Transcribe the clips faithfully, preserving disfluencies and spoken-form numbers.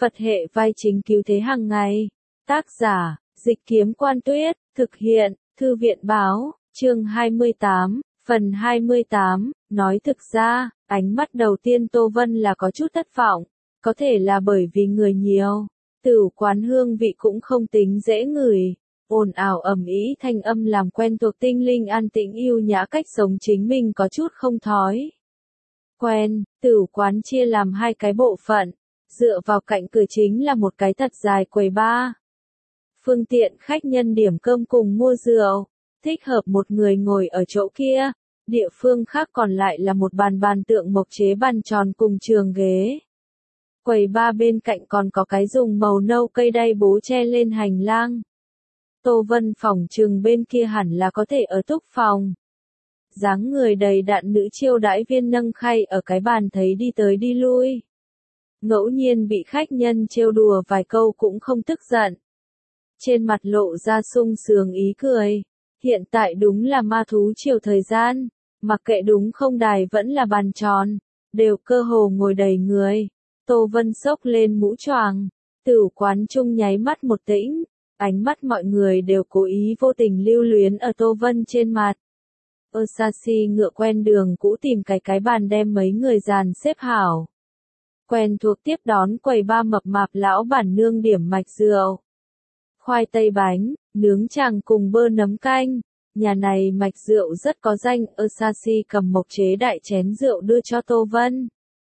Phật hệ vai chính cứu thế hàng ngày. Tác giả, Dịch Kiếm Quan Tuyết, thực hiện, Thư viện Báo, chương hai mươi tám, phần hai mươi tám, nói thực ra, ánh mắt đầu tiên Tô Vân là có chút thất vọng, có thể là bởi vì người nhiều, tửu quán hương vị cũng không tính dễ ngửi, ồn ào ầm ĩ thanh âm làm quen thuộc tinh linh an tĩnh yêu nhã cách sống chính mình có chút không thói. Quen, tửu quán chia làm hai cái bộ phận, dựa vào cạnh cửa chính là một cái thật dài quầy bar. Phương tiện khách nhân điểm cơm cùng mua rượu, thích hợp một người ngồi ở chỗ kia, địa phương khác còn lại là một bàn bàn tượng mộc chế bàn tròn cùng trường ghế. Quầy bar bên cạnh còn có cái dùng màu nâu cây đay bố che lên hành lang. Tô Vân phòng trừng bên kia hẳn là có thể ở túc phòng. Dáng người đầy đặn nữ chiêu đãi viên nâng khay ở cái bàn thấy đi tới đi lui. Ngẫu nhiên bị khách nhân trêu đùa vài câu cũng không tức giận. Trên mặt lộ ra sung sướng ý cười. Hiện tại đúng là ma thú chiều thời gian, mặc kệ đúng không đài vẫn là bàn tròn, đều cơ hồ ngồi đầy người. Tô Vân xốc lên mũ choàng, tửu quán trung nháy mắt một tĩnh, ánh mắt mọi người đều cố ý vô tình lưu luyến ở Tô Vân trên mặt. Osashi ngựa quen đường cũ tìm cái cái bàn đem mấy người dàn xếp hảo. Quen thuộc tiếp đón quầy ba mập mạp lão bản nương điểm mạch rượu. Khoai tây bánh, nướng chàng cùng bơ nấm canh. Nhà này mạch rượu rất có danh. Osashi cầm mộc chế đại chén rượu đưa cho Tô Vân.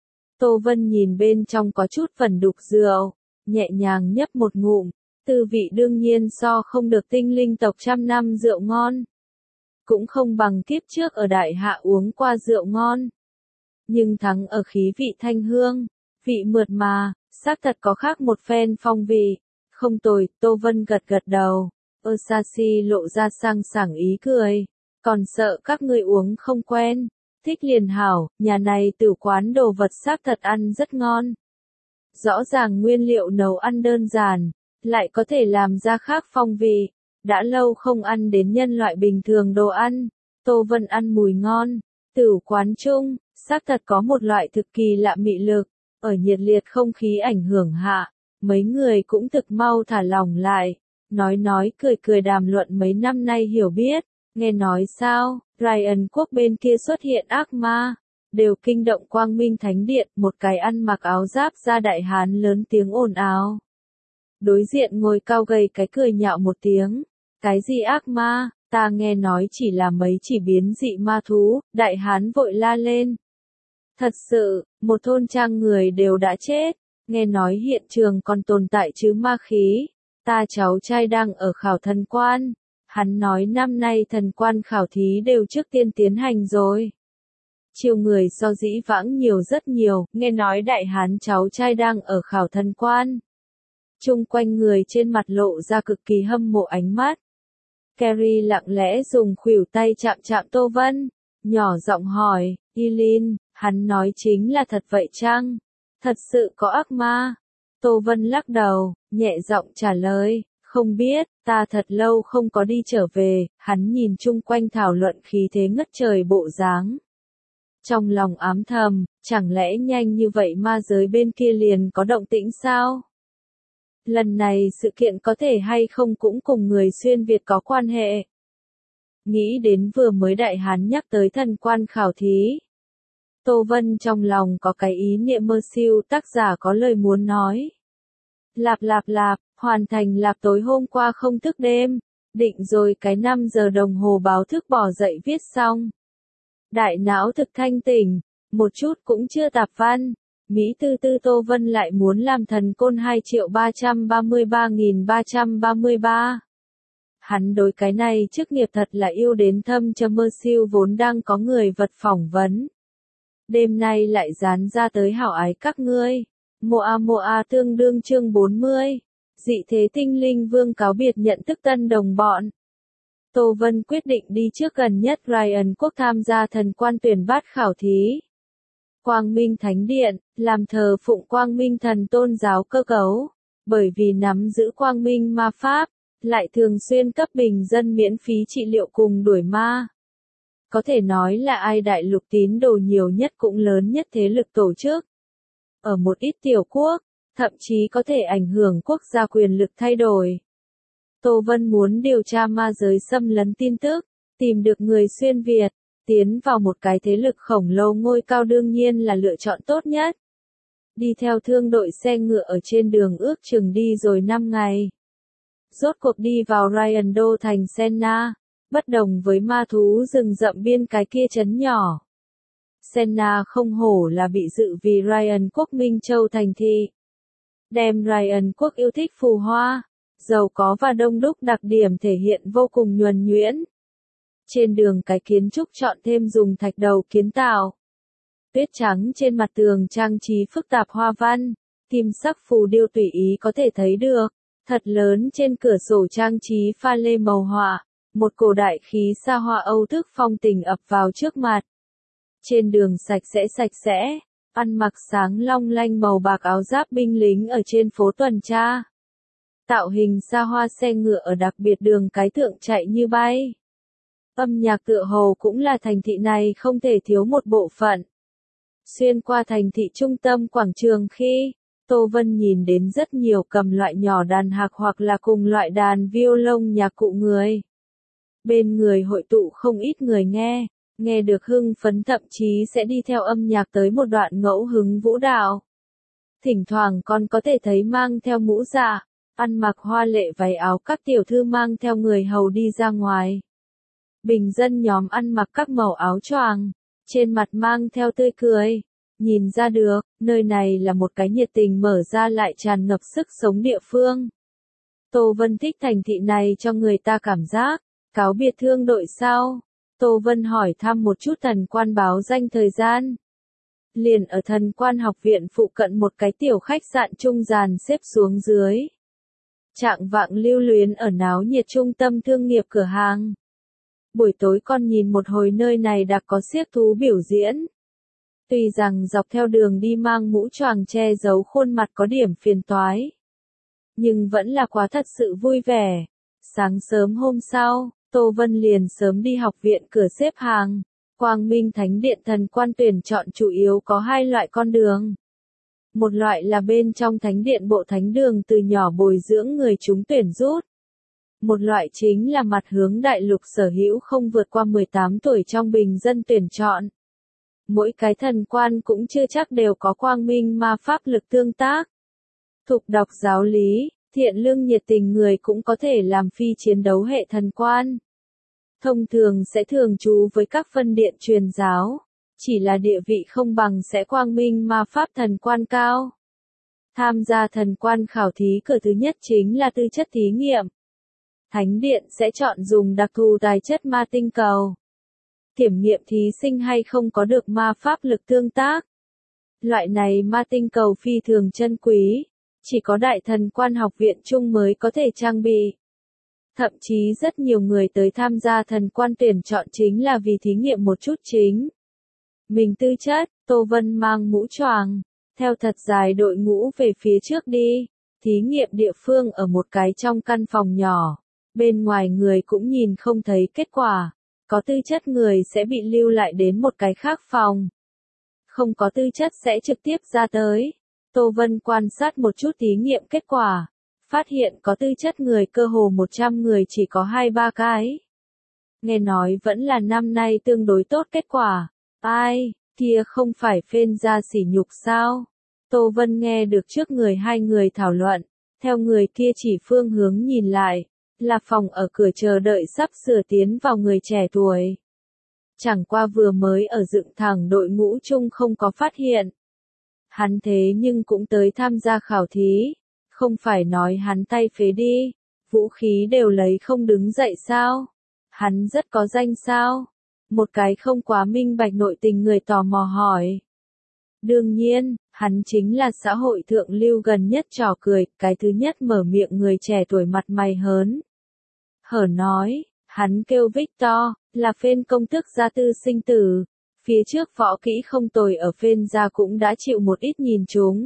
Tô Vân nhìn bên trong có chút phần đục rượu, nhẹ nhàng nhấp một ngụm, tư vị đương nhiên so không được tinh linh tộc trăm năm rượu ngon. Cũng không bằng kiếp trước ở đại hạ uống qua rượu ngon. Nhưng thắng ở khí vị thanh hương, vị mượt mà, xác thật có khác một phen phong vị. Không tồi, Tô Vân gật gật đầu. Osashi lộ ra sang sảng ý cười. Còn sợ các ngươi uống không quen. Thích liền hảo, nhà này tử quán đồ vật xác thật ăn rất ngon. Rõ ràng nguyên liệu nấu ăn đơn giản, lại có thể làm ra khác phong vị. Đã lâu không ăn đến nhân loại bình thường đồ ăn. Tô Vân ăn mùi ngon. Tử quán chung, xác thật có một loại thực kỳ lạ mị lực. Ở nhiệt liệt không khí ảnh hưởng hạ, mấy người cũng thực mau thả lỏng lại. Nói nói cười cười đàm luận mấy năm nay hiểu biết. Nghe nói sao, Ryan quốc bên kia xuất hiện ác ma. Đều kinh động Quang Minh Thánh Điện, một cái ăn mặc áo giáp da đại hán lớn tiếng ồn ào. Đối diện ngồi cao gầy cái cười nhạo một tiếng. Cái gì ác ma, ta nghe nói chỉ là mấy chỉ biến dị ma thú, đại hán vội la lên. Thật sự, một thôn trang người đều đã chết, nghe nói hiện trường còn tồn tại chứ ma khí. Ta cháu trai đang ở khảo thần quan, hắn nói năm nay thần quan khảo thí đều trước tiên tiến hành rồi. Chiều người so dĩ vãng nhiều rất nhiều, nghe nói đại hán cháu trai đang ở khảo thần quan. Chung quanh người trên mặt lộ ra cực kỳ hâm mộ ánh mắt. Carrie lặng lẽ dùng khuỷu tay chạm chạm Tô Vân, nhỏ giọng hỏi, Eileen, hắn nói chính là thật vậy chăng? Thật sự có ác ma? Tô Vân lắc đầu, nhẹ giọng trả lời, không biết, ta thật lâu không có đi trở về. Hắn nhìn chung quanh thảo luận khí thế ngất trời bộ dáng. Trong lòng ám thầm, chẳng lẽ nhanh như vậy ma giới bên kia liền có động tĩnh sao? Lần này sự kiện có thể hay không cũng cùng người xuyên Việt có quan hệ. Nghĩ đến vừa mới đại hán nhắc tới thần quan khảo thí. Tô Vân trong lòng có cái ý niệm mơ siêu, tác giả có lời muốn nói. Lạp lạp lạp, hoàn thành lạp tối hôm qua không thức đêm, định rồi cái năm giờ đồng hồ báo thức bỏ dậy viết xong. Đại não thực thanh tỉnh, một chút cũng chưa tạp văn. Mỹ tư tư Tô Vân lại muốn làm thần côn hai triệu ba trăm ba mươi ba nghìn ba trăm ba mươi ba. Hắn đối cái này chức nghiệp thật là yêu đến thâm châm mơ siêu vốn đang có người vật phỏng vấn. Đêm nay lại dán ra tới hảo ái các ngươi. Moa Moa tương đương chương bốn mươi. Dị thế tinh linh vương cáo biệt nhận thức tân đồng bọn. Tô Vân quyết định đi trước gần nhất Ryan quốc tham gia thần quan tuyển bát khảo thí. Quang Minh Thánh Điện, làm thờ phụng Quang Minh thần tôn giáo cơ cấu. Bởi vì nắm giữ Quang Minh ma pháp, lại thường xuyên cấp bình dân miễn phí trị liệu cùng đuổi ma. Có thể nói là ai đại lục tín đồ nhiều nhất cũng lớn nhất thế lực tổ chức. Ở một ít tiểu quốc, thậm chí có thể ảnh hưởng quốc gia quyền lực thay đổi. Tô Vân muốn điều tra ma giới xâm lấn tin tức, tìm được người xuyên Việt, tiến vào một cái thế lực khổng lồ ngôi cao đương nhiên là lựa chọn tốt nhất. Đi theo thương đội xe ngựa ở trên đường ước chừng đi rồi năm ngày. Rốt cuộc đi vào Ryan đô thành Senna, bất đồng với ma thú rừng rậm biên cái kia trấn nhỏ. Senna không hổ là bị dự vì Ryan quốc Minh Châu thành thị. Đem Ryan quốc yêu thích phù hoa, giàu có và đông đúc đặc điểm thể hiện vô cùng nhuần nhuyễn. Trên đường cái kiến trúc chọn thêm dùng thạch đầu kiến tạo. Tuyết trắng trên mặt tường trang trí phức tạp hoa văn, kim sắc phù điêu tùy ý có thể thấy được. Thật lớn trên cửa sổ trang trí pha lê màu họa, một cổ đại khí xa hoa Âu thức phong tình ập vào trước mặt. Trên đường sạch sẽ sạch sẽ, ăn mặc sáng long lanh màu bạc áo giáp binh lính ở trên phố tuần tra. Tạo hình xa hoa xe ngựa ở đặc biệt đường cái thượng chạy như bay. Âm nhạc tựa hồ cũng là thành thị này không thể thiếu một bộ phận. Xuyên qua thành thị trung tâm quảng trường khi, Tô Vân nhìn đến rất nhiều cầm loại nhỏ đàn hạc hoặc là cùng loại đàn violon nhạc cụ người. Bên người hội tụ không ít người nghe, nghe được hưng phấn thậm chí sẽ đi theo âm nhạc tới một đoạn ngẫu hứng vũ đạo. Thỉnh thoảng còn có thể thấy mang theo mũ dạ, ăn mặc hoa lệ váy áo các tiểu thư mang theo người hầu đi ra ngoài. Bình dân nhóm ăn mặc các màu áo choàng, trên mặt mang theo tươi cười. Nhìn ra được, nơi này là một cái nhiệt tình mở ra lại tràn ngập sức sống địa phương. Tô Vân thích thành thị này cho người ta cảm giác, cáo biệt thương đội sao? Tô Vân hỏi thăm một chút thần quan báo danh thời gian. Liền ở thần quan học viện phụ cận một cái tiểu khách sạn trung dàn xếp xuống dưới. Trạng vạng lưu luyến ở náo nhiệt trung tâm thương nghiệp cửa hàng. Buổi tối con nhìn một hồi nơi này đã có xiếc thú biểu diễn. Tuy rằng dọc theo đường đi mang mũ choàng che giấu khuôn mặt có điểm phiền toái. Nhưng vẫn là quá thật sự vui vẻ. Sáng sớm hôm sau, Tô Vân liền sớm đi học viện cửa xếp hàng. Quang Minh Thánh Điện thần quan tuyển chọn chủ yếu có hai loại con đường. Một loại là bên trong thánh điện bộ thánh đường từ nhỏ bồi dưỡng người chúng tuyển rút. Một loại chính là mặt hướng đại lục sở hữu không vượt qua mười tám tuổi trong bình dân tuyển chọn. Mỗi cái thần quan cũng chưa chắc đều có quang minh ma pháp lực tương tác. Thục đọc giáo lý, thiện lương nhiệt tình người cũng có thể làm phi chiến đấu hệ thần quan. Thông thường sẽ thường trú với các phân điện truyền giáo, chỉ là địa vị không bằng sẽ quang minh ma pháp thần quan cao. Tham gia thần quan khảo thí cửa thứ nhất chính là tư chất thí nghiệm. Thánh điện sẽ chọn dùng đặc thù tài chất ma tinh cầu. Kiểm nghiệm thí sinh hay không có được ma pháp lực tương tác. Loại này ma tinh cầu phi thường chân quý, chỉ có đại thần quan học viện chung mới có thể trang bị. Thậm chí rất nhiều người tới tham gia thần quan tuyển chọn chính là vì thí nghiệm một chút chính. Mình tư chất, Tô Vân mang mũ choàng, theo thật dài đội ngũ về phía trước đi, thí nghiệm địa phương ở một cái trong căn phòng nhỏ. Bên ngoài người cũng nhìn không thấy kết quả. Có tư chất người sẽ bị lưu lại đến một cái khác phòng. Không có tư chất sẽ trực tiếp ra tới. Tô Vân quan sát một chút thí nghiệm kết quả. Phát hiện có tư chất người cơ hồ một trăm người chỉ có hai ba cái. Nghe nói vẫn là năm nay tương đối tốt kết quả. Ai, kia không phải phên ra sỉ nhục sao? Tô Vân nghe được trước người hai người thảo luận. Theo người kia chỉ phương hướng nhìn lại. Là phòng ở cửa chờ đợi sắp sửa tiến vào người trẻ tuổi. Chẳng qua vừa mới ở dựng thẳng đội ngũ chung không có phát hiện. Hắn thế nhưng cũng tới tham gia khảo thí. Không phải nói hắn tay phế đi. Vũ khí đều lấy không đứng dậy sao? Hắn rất có danh sao? Một cái không quá minh bạch nội tình người tò mò hỏi. Đương nhiên, hắn chính là xã hội thượng lưu gần nhất trò cười, cái thứ nhất mở miệng người trẻ tuổi mặt mày hớn. Hở nói, hắn kêu Victor, là phên công tước gia tư sinh tử. Phía trước võ kỹ không tồi ở phên gia cũng đã chịu một ít nhìn chúng.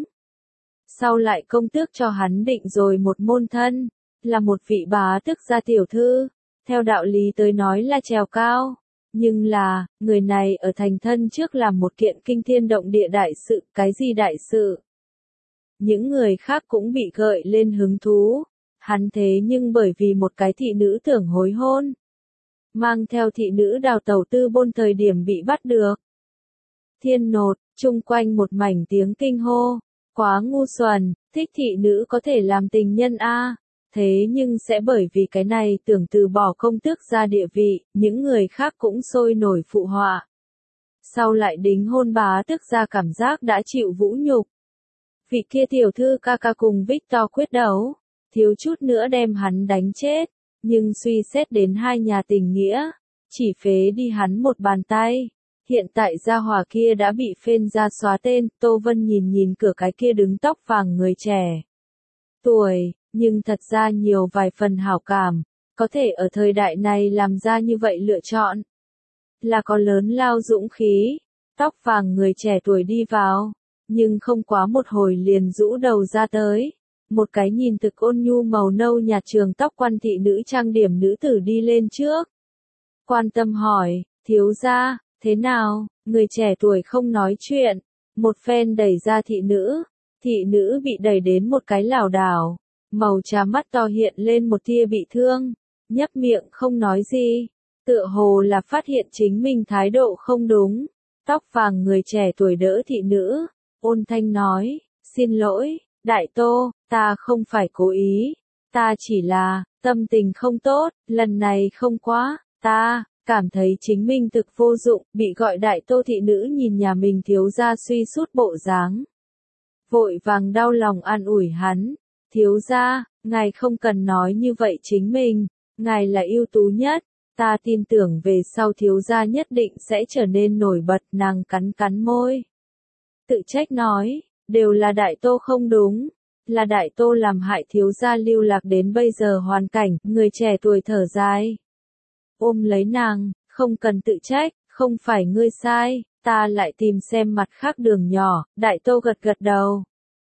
Sau lại công tước cho hắn định rồi một môn thân, là một vị bá tước gia tiểu thư. Theo đạo lý tới nói là trèo cao. Nhưng là, người này ở thành thân trước làm một kiện kinh thiên động địa đại sự, cái gì đại sự? những người khác cũng bị gợi lên hứng thú. Hắn thế nhưng bởi vì một cái thị nữ tưởng hối hôn, mang theo thị nữ đào tẩu tư bôn thời điểm bị bắt được. Thiên nột, chung quanh một mảnh tiếng kinh hô, quá ngu xuẩn, thích thị nữ có thể làm tình nhân a, thế nhưng sẽ bởi vì cái này tưởng từ bỏ công tước ra địa vị, những người khác cũng sôi nổi phụ họa. Sau lại đính hôn bá tước ra cảm giác đã chịu vũ nhục. Vị kia tiểu thư ca ca cùng Victor quyết đấu, thiếu chút nữa đem hắn đánh chết, nhưng suy xét đến hai nhà tình nghĩa, chỉ phế đi hắn một bàn tay. Hiện tại gia hỏa kia đã bị phên ra xóa tên, Tô Vân nhìn nhìn cửa cái kia đứng tóc vàng người trẻ tuổi, nhưng thật ra nhiều vài phần hảo cảm, có thể ở thời đại này làm ra như vậy lựa chọn. Là có lớn lao dũng khí, tóc vàng người trẻ tuổi đi vào, nhưng không quá một hồi liền rũ đầu ra tới. Một cái nhìn thực ôn nhu màu nâu nhạt trường tóc quan thị nữ trang điểm nữ tử đi lên trước. Quan tâm hỏi, thiếu gia, thế nào, người trẻ tuổi không nói chuyện, một phen đẩy ra thị nữ, thị nữ bị đẩy đến một cái lảo đảo, màu trà mắt to hiện lên một tia bị thương, nhấp miệng không nói gì, tựa hồ là phát hiện chính mình thái độ không đúng, tóc vàng người trẻ tuổi đỡ thị nữ, ôn thanh nói, xin lỗi, đại tô, ta không phải cố ý, ta chỉ là, tâm tình không tốt, lần này không quá, ta cảm thấy chính mình thực vô dụng, bị gọi đại tô thị nữ nhìn nhà mình thiếu gia suy sút bộ dáng. Vội vàng đau lòng an ủi hắn, thiếu gia, ngài không cần nói như vậy chính mình, ngài là ưu tú nhất, ta tin tưởng về sau thiếu gia nhất định sẽ trở nên nổi bật, nàng cắn cắn môi. Tự trách nói, đều là đại tô không đúng, là đại tô làm hại thiếu gia lưu lạc đến bây giờ hoàn cảnh, người trẻ tuổi thở dài. Ôm lấy nàng, không cần tự trách, không phải ngươi sai, ta lại tìm xem mặt khác đường nhỏ, đại tô gật gật đầu.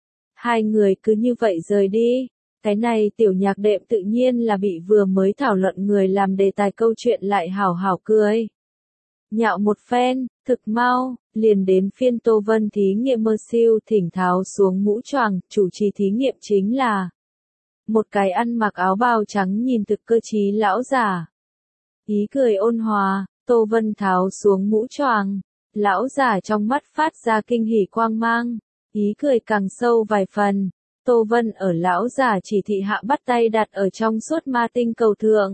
Hai người cứ như vậy rời đi, cái này tiểu nhạc đệm tự nhiên là bị vừa mới thảo luận người làm đề tài câu chuyện lại hảo hảo cười. Nhạo một phen, thực mau, liền đến phiên Tô Vân thí nghiệm mơ siêu thỉnh tháo xuống mũ choàng, chủ trì thí nghiệm chính là một cái ăn mặc áo bào trắng nhìn thực cơ trí lão giả. Ý cười ôn hòa, Tô Vân tháo xuống mũ choàng, lão giả trong mắt phát ra kinh hỉ quang mang, ý cười càng sâu vài phần. Tô Vân ở lão giả chỉ thị hạ bắt tay đặt ở trong suốt ma tinh cầu thượng.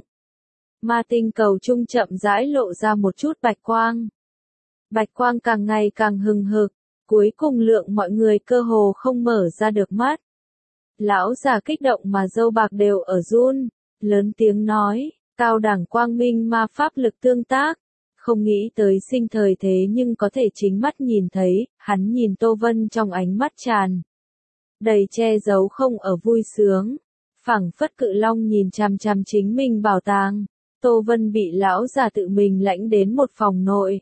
Ma tinh cầu trung chậm rãi lộ ra một chút bạch quang. Bạch quang càng ngày càng hừng hực, cuối cùng lượng mọi người cơ hồ không mở ra được mắt. Lão già kích động mà râu bạc đều ở run, lớn tiếng nói, cao đẳng quang minh ma pháp lực tương tác, không nghĩ tới sinh thời thế nhưng có thể chính mắt nhìn thấy, hắn nhìn Tô Vân trong ánh mắt tràn đầy che giấu không ở vui sướng, phảng phất cự long nhìn chằm chằm chính mình bảo tàng. Tô Vân bị lão già tự mình lãnh đến một phòng nội.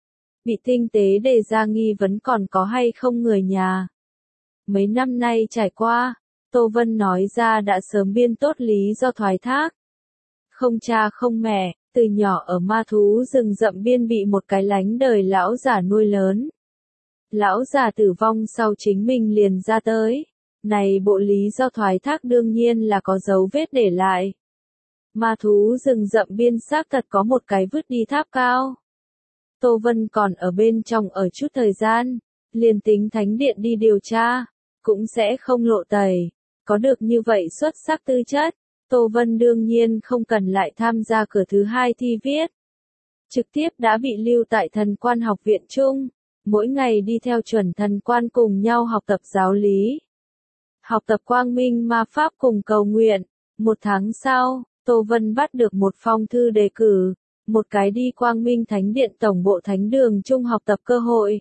Bị tinh tế đề ra nghi vấn còn có hay không người nhà. Mấy năm nay trải qua, Tô Vân nói ra đã sớm biên tốt lý do thoái thác. Không cha không mẹ, từ nhỏ ở ma thú rừng rậm biên bị một cái lánh đời lão già nuôi lớn. Lão già tử vong sau chính mình liền ra tới. Này bộ lý do thoái thác đương nhiên là có dấu vết để lại. Ma thú rừng rậm biên xác thật có một cái vứt đi tháp cao. Tô Vân còn ở bên trong ở chút thời gian, liền tính thánh điện đi điều tra, cũng sẽ không lộ tẩy. Có được như vậy xuất sắc tư chất, Tô Vân đương nhiên không cần lại tham gia cửa thứ hai thi viết. Trực tiếp đã bị lưu tại thần quan học viện chung, mỗi ngày đi theo chuẩn thần quan cùng nhau học tập giáo lý. Học tập quang minh ma pháp cùng cầu nguyện. Một tháng sau, Tô Vân bắt được một phong thư đề cử, một cái đi quang minh thánh điện tổng bộ thánh đường chung học tập cơ hội.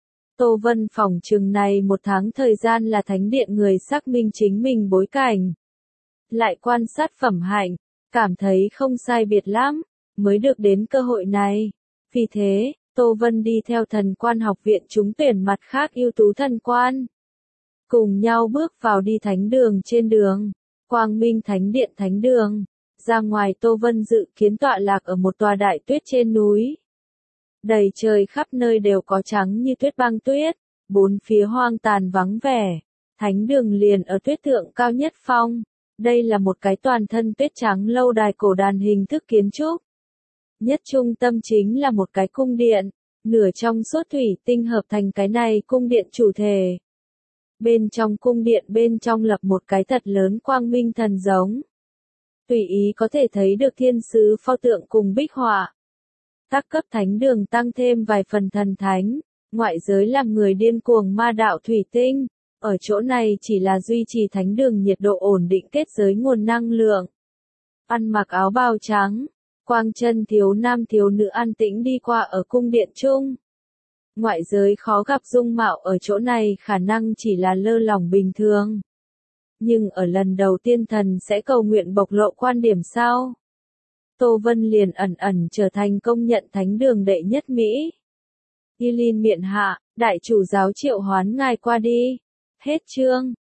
Tô Vân phỏng chừng này một tháng thời gian là thánh điện người xác minh chính mình bối cảnh. Lại quan sát phẩm hạnh, cảm thấy không sai biệt lắm, mới được đến cơ hội này. Vì thế, Tô Vân đi theo thần quan học viện trúng tuyển mặt khác ưu tú thần quan. Cùng nhau bước vào đi thánh đường trên đường, quang minh thánh điện thánh đường. Ra ngoài Tô Vân dự kiến tọa lạc ở một tòa đại tuyết trên núi. Đầy trời khắp nơi đều có trắng như tuyết băng tuyết, bốn phía hoang tàn vắng vẻ. Thánh đường liền ở tuyết thượng cao nhất phong. Đây là một cái toàn thân tuyết trắng lâu đài cổ đàn hình thức kiến trúc. Nhất trung tâm chính là một cái cung điện, nửa trong suốt thủy tinh hợp thành cái này cung điện chủ thể. Bên trong cung điện bên trong lập một cái thật lớn quang minh thần giống. Tùy ý có thể thấy được thiên sứ pho tượng cùng bích họa. Tác cấp thánh đường tăng thêm vài phần thần thánh, ngoại giới làm người điên cuồng ma đạo thủy tinh. Ở chỗ này chỉ là duy trì thánh đường nhiệt độ ổn định kết giới nguồn năng lượng. Ăn mặc áo bào trắng, quang chân thiếu nam thiếu nữ an tĩnh đi qua ở cung điện chung. Ngoại giới khó gặp dung mạo ở chỗ này khả năng chỉ là lơ lỏng bình thường. Nhưng ở lần đầu tiên thần sẽ cầu nguyện bộc lộ quan điểm sau. Tô Vân liền ẩn ẩn trở thành công nhận thánh đường đệ nhất Mỹ. Y Linh miện hạ, đại chủ giáo triệu hoán ngài qua đi. Hết chương.